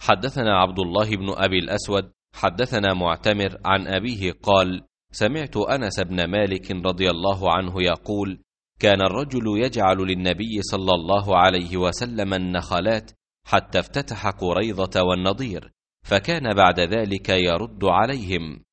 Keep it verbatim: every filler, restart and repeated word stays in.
حدثنا عبد الله بن أبي الأسود حدثنا معتمر عن أبيه قال: سمعت أنس بن مالك رضي الله عنه يقول: كان الرجل يجعل للنبي صلى الله عليه وسلم النخلات حتى افتتح قريظة والنضير، فكان بعد ذلك يرد عليهم.